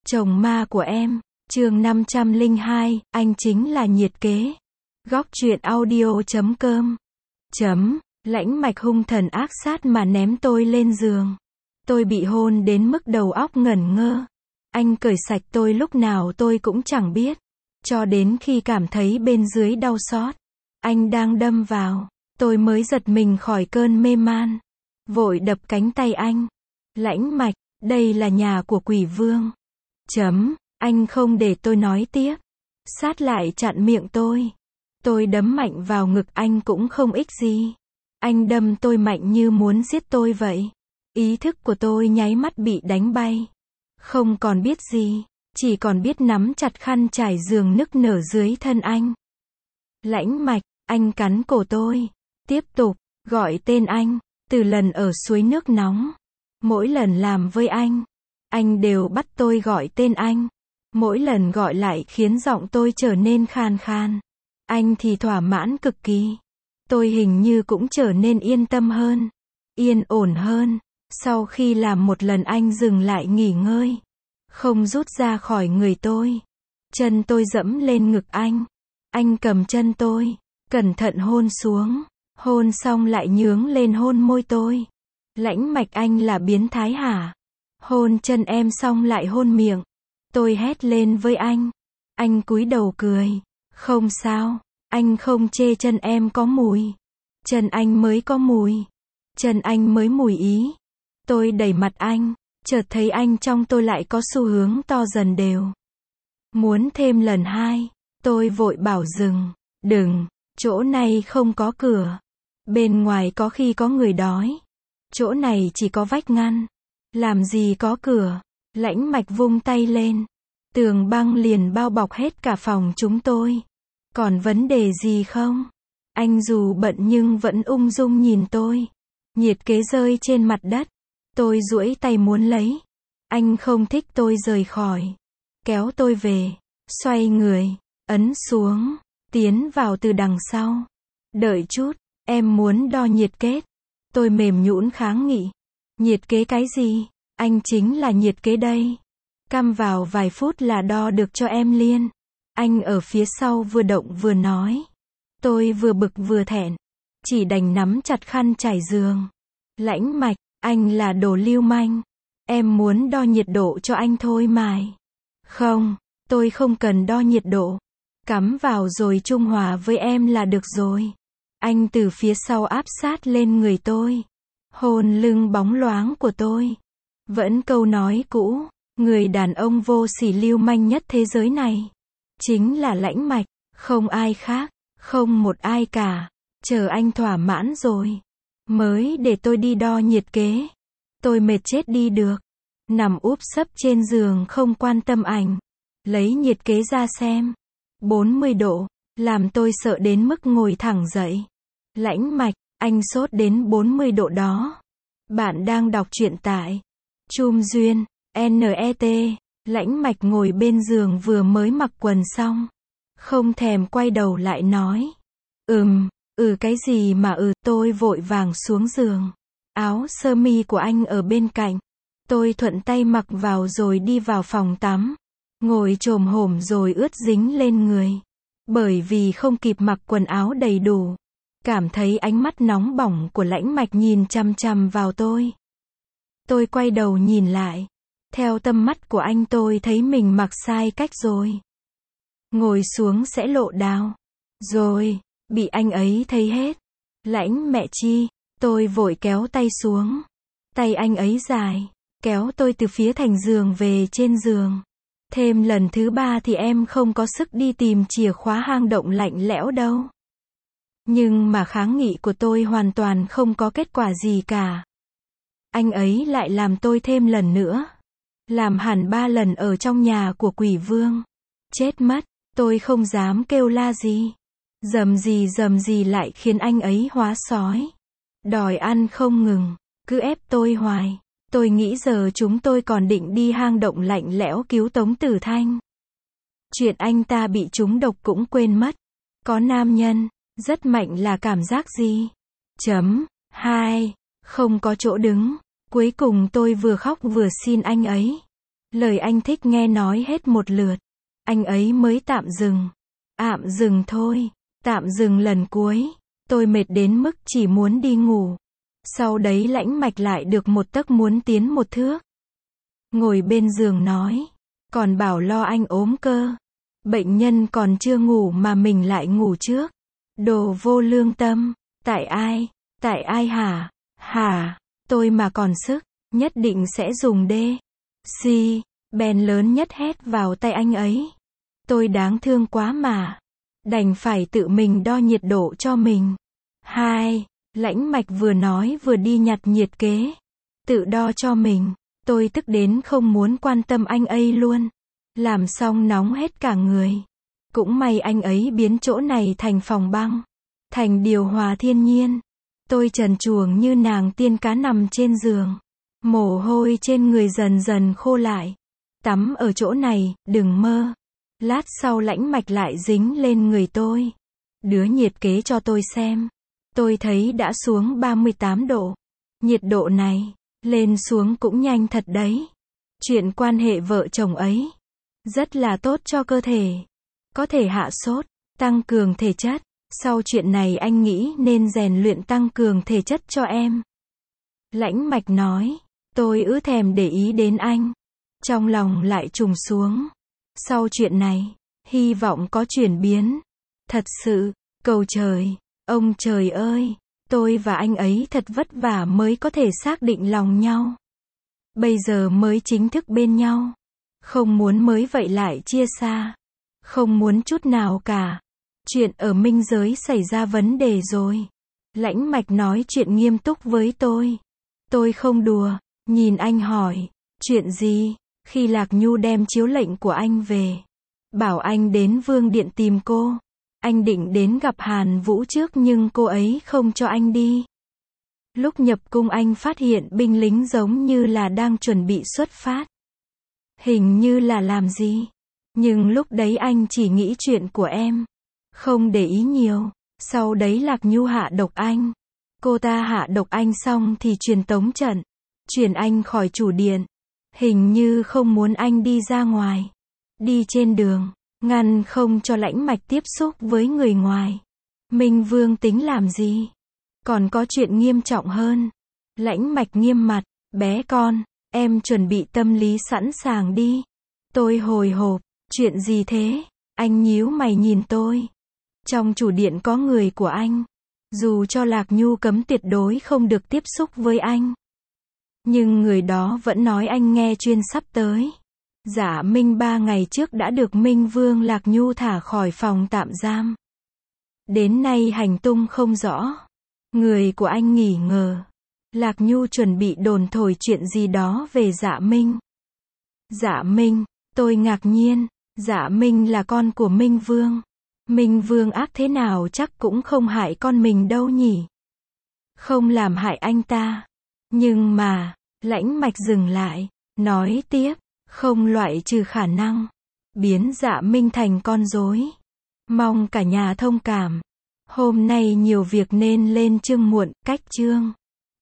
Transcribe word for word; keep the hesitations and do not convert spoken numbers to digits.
Chồng ma của em, chương năm trăm lẻ hai, anh chính là nhiệt kế. Góc truyện audio chấm com. Chấm, lãnh mạch hung thần ác sát mà ném tôi lên giường. Tôi bị hôn đến mức đầu óc ngẩn ngơ. Anh cởi sạch tôi lúc nào tôi cũng chẳng biết. Cho đến khi cảm thấy bên dưới đau xót. Anh đang đâm vào. Tôi mới giật mình khỏi cơn mê man. Vội đập cánh tay anh. Lãnh mạch, đây là nhà của quỷ vương. Chấm, anh không để tôi nói tiếp. Sát lại chặn miệng tôi. Tôi đấm mạnh vào ngực anh cũng không ích gì. Anh đâm tôi mạnh như muốn giết tôi vậy. Ý thức của tôi nháy mắt bị đánh bay. Không còn biết gì, chỉ còn biết nắm chặt khăn trải giường nức nở dưới thân anh. Lãnh mạch, anh cắn cổ tôi. Tiếp tục, gọi tên anh. Từ lần ở suối nước nóng. Mỗi lần làm với anh, anh đều bắt tôi gọi tên anh. Mỗi lần gọi lại khiến giọng tôi trở nên khan khan. Anh thì thỏa mãn cực kỳ. Tôi hình như cũng trở nên yên tâm hơn. Yên ổn hơn. Sau khi làm một lần anh dừng lại nghỉ ngơi. Không rút ra khỏi người tôi. Chân tôi dẫm lên ngực anh. Anh cầm chân tôi. Cẩn thận hôn xuống. Hôn xong lại nhướng lên hôn môi tôi. Lãnh mạch anh là biến thái hả? Hôn chân em xong lại hôn miệng. Tôi hét lên với anh. Anh cúi đầu cười. Không sao. Anh không chê chân em có mùi. Chân anh mới có mùi. Chân anh mới mùi ý. Tôi đẩy mặt anh. Chợt thấy anh trong tôi lại có xu hướng to dần đều. Muốn thêm lần hai. Tôi vội bảo dừng. Đừng. Chỗ này không có cửa. Bên ngoài có khi có người đói. Chỗ này chỉ có vách ngăn. Làm gì có cửa. Lãnh mạch vung tay lên. Tường băng liền bao bọc hết cả phòng chúng tôi. Còn vấn đề gì không? Anh dù bận nhưng vẫn ung dung nhìn tôi. Nhiệt kế rơi trên mặt đất. Tôi duỗi tay muốn lấy. Anh không thích tôi rời khỏi. Kéo tôi về. Xoay người. Ấn xuống. Tiến vào từ đằng sau. Đợi chút. Em muốn đo nhiệt kết. Tôi mềm nhũn kháng nghị. Nhiệt kế cái gì? Anh chính là nhiệt kế đây. Căm vào vài phút là đo được cho em liền. Anh ở phía sau vừa động vừa nói. Tôi vừa bực vừa thẹn. Chỉ đành nắm chặt khăn trải giường. Lãnh mạch, anh là đồ lưu manh. Em muốn đo nhiệt độ cho anh thôi mài. Không, tôi không cần đo nhiệt độ. Cắm vào rồi trung hòa với em là được rồi. Anh từ phía sau áp sát lên người tôi. Hôn lưng bóng loáng của tôi. Vẫn câu nói cũ. Người đàn ông vô sỉ lưu manh nhất thế giới này. Chính là lãnh mạch. Không ai khác. Không một ai cả. Chờ anh thỏa mãn rồi. Mới để tôi đi đo nhiệt kế. Tôi mệt chết đi được. Nằm úp sấp trên giường không quan tâm ảnh. Lấy nhiệt kế ra xem. bốn mươi độ. Làm tôi sợ đến mức ngồi thẳng dậy. Lãnh mạch, anh sốt đến bốn mươi độ đó. Bạn đang đọc truyện tại Chum Duyên, net. Lãnh mạch ngồi bên giường vừa mới mặc quần xong. Không thèm quay đầu lại nói. Ừm, ừ cái gì mà ừ, tôi vội vàng xuống giường. Áo sơ mi của anh ở bên cạnh. Tôi thuận tay mặc vào rồi đi vào phòng tắm. Ngồi chồm hổm rồi ướt dính lên người. Bởi vì không kịp mặc quần áo đầy đủ. Cảm thấy ánh mắt nóng bỏng của lãnh mạch nhìn chằm chằm vào tôi. Tôi quay đầu nhìn lại. Theo tâm mắt của anh tôi thấy mình mặc sai cách rồi. Ngồi xuống sẽ lộ đào. Rồi, bị anh ấy thấy hết. Lãnh mẹ chi, tôi vội kéo tay xuống. Tay anh ấy dài. Kéo tôi từ phía thành giường về trên giường. Thêm lần thứ ba thì em không có sức đi tìm chìa khóa hang động lạnh lẽo đâu. Nhưng mà kháng nghị của tôi hoàn toàn không có kết quả gì cả. Anh ấy lại làm tôi thêm lần nữa. Làm hẳn ba lần ở trong nhà của quỷ vương. Chết mất, tôi không dám kêu la gì. Dầm gì dầm gì lại khiến anh ấy hóa sói. Đòi ăn không ngừng, cứ ép tôi hoài. Tôi nghĩ giờ chúng tôi còn định đi hang động lạnh lẽo cứu Tống Tử Thanh. Chuyện anh ta bị trúng độc cũng quên mất. Có nam nhân, rất mạnh là cảm giác gì? Chấm, hai, không có chỗ đứng. Cuối cùng tôi vừa khóc vừa xin anh ấy. Lời anh thích nghe nói hết một lượt. Anh ấy mới tạm dừng. Tạm dừng thôi. Tạm dừng lần cuối. Tôi mệt đến mức chỉ muốn đi ngủ. Sau đấy Lãnh Mạch lại được một tấc muốn tiến một thước. Ngồi bên giường nói. Còn bảo lo anh ốm cơ. Bệnh nhân còn chưa ngủ mà mình lại ngủ trước. Đồ vô lương tâm. Tại ai? Tại ai hả? Hả? Tôi mà còn sức, nhất định sẽ dùng đê. Xi, bèn lớn nhất hét vào tay anh ấy. Tôi đáng thương quá mà. Đành phải tự mình đo nhiệt độ cho mình. Hai, Lãnh Mạch vừa nói vừa đi nhặt nhiệt kế. Tự đo cho mình. Tôi tức đến không muốn quan tâm anh ấy luôn. Làm xong nóng hết cả người. Cũng may anh ấy biến chỗ này thành phòng băng. Thành điều hòa thiên nhiên. Tôi trần truồng như nàng tiên cá nằm trên giường. Mồ hôi trên người dần dần khô lại. Tắm ở chỗ này, đừng mơ. Lát sau Lãnh Mạch lại dính lên người tôi. Đứa nhiệt kế cho tôi xem. Tôi thấy đã xuống ba mươi tám độ. Nhiệt độ này, lên xuống cũng nhanh thật đấy. Chuyện quan hệ vợ chồng ấy, rất là tốt cho cơ thể. Có thể hạ sốt, tăng cường thể chất. Sau chuyện này anh nghĩ nên rèn luyện tăng cường thể chất cho em. Lãnh Mạch nói. Tôi ứ thèm để ý đến anh. Trong lòng lại trùng xuống. Sau chuyện này, hy vọng có chuyển biến. Thật sự, cầu trời, ông trời ơi, tôi và anh ấy thật vất vả mới có thể xác định lòng nhau. Bây giờ mới chính thức bên nhau. Không muốn mới vậy lại chia xa. Không muốn chút nào cả. Chuyện ở minh giới xảy ra vấn đề rồi. Lãnh Mạch nói chuyện nghiêm túc với tôi. Tôi không đùa. Nhìn anh hỏi. Chuyện gì? Khi Lạc Nhu đem chiếu lệnh của anh về. Bảo anh đến Vương Điện tìm cô. Anh định đến gặp Hàn Vũ trước nhưng cô ấy không cho anh đi. Lúc nhập cung anh phát hiện binh lính giống như là đang chuẩn bị xuất phát. Hình như là làm gì? Nhưng lúc đấy anh chỉ nghĩ chuyện của em. Không để ý nhiều. Sau đấy Lạc Nhu hạ độc anh. Cô ta hạ độc anh xong thì truyền tống trận. Chuyển anh khỏi chủ điện. Hình như không muốn anh đi ra ngoài. Đi trên đường. Ngăn không cho Lãnh Mạch tiếp xúc với người ngoài. Minh Vương tính làm gì? Còn có chuyện nghiêm trọng hơn. Lãnh Mạch nghiêm mặt. Bé con, em chuẩn bị tâm lý sẵn sàng đi. Tôi hồi hộp. Chuyện gì thế? Anh nhíu mày nhìn tôi. Trong chủ điện có người của anh. Dù cho Lạc Nhu cấm tuyệt đối không được tiếp xúc với anh. Nhưng người đó vẫn nói anh nghe chuyên sắp tới. Dạ Minh ba ngày trước đã được Minh Vương Lạc Nhu thả khỏi phòng tạm giam. Đến nay hành tung không rõ. Người của anh nghỉ ngờ. Lạc Nhu chuẩn bị đồn thổi chuyện gì đó về Dạ Minh. Dạ Minh, tôi ngạc nhiên. Dạ Minh là con của Minh Vương. Minh Vương ác thế nào chắc cũng không hại con mình đâu nhỉ. Không làm hại anh ta. Nhưng mà, Lãnh Mạch dừng lại, nói tiếp, không loại trừ khả năng biến Dạ Minh thành con rối. Mong cả nhà thông cảm. Hôm nay nhiều việc nên lên chương muộn, cách chương.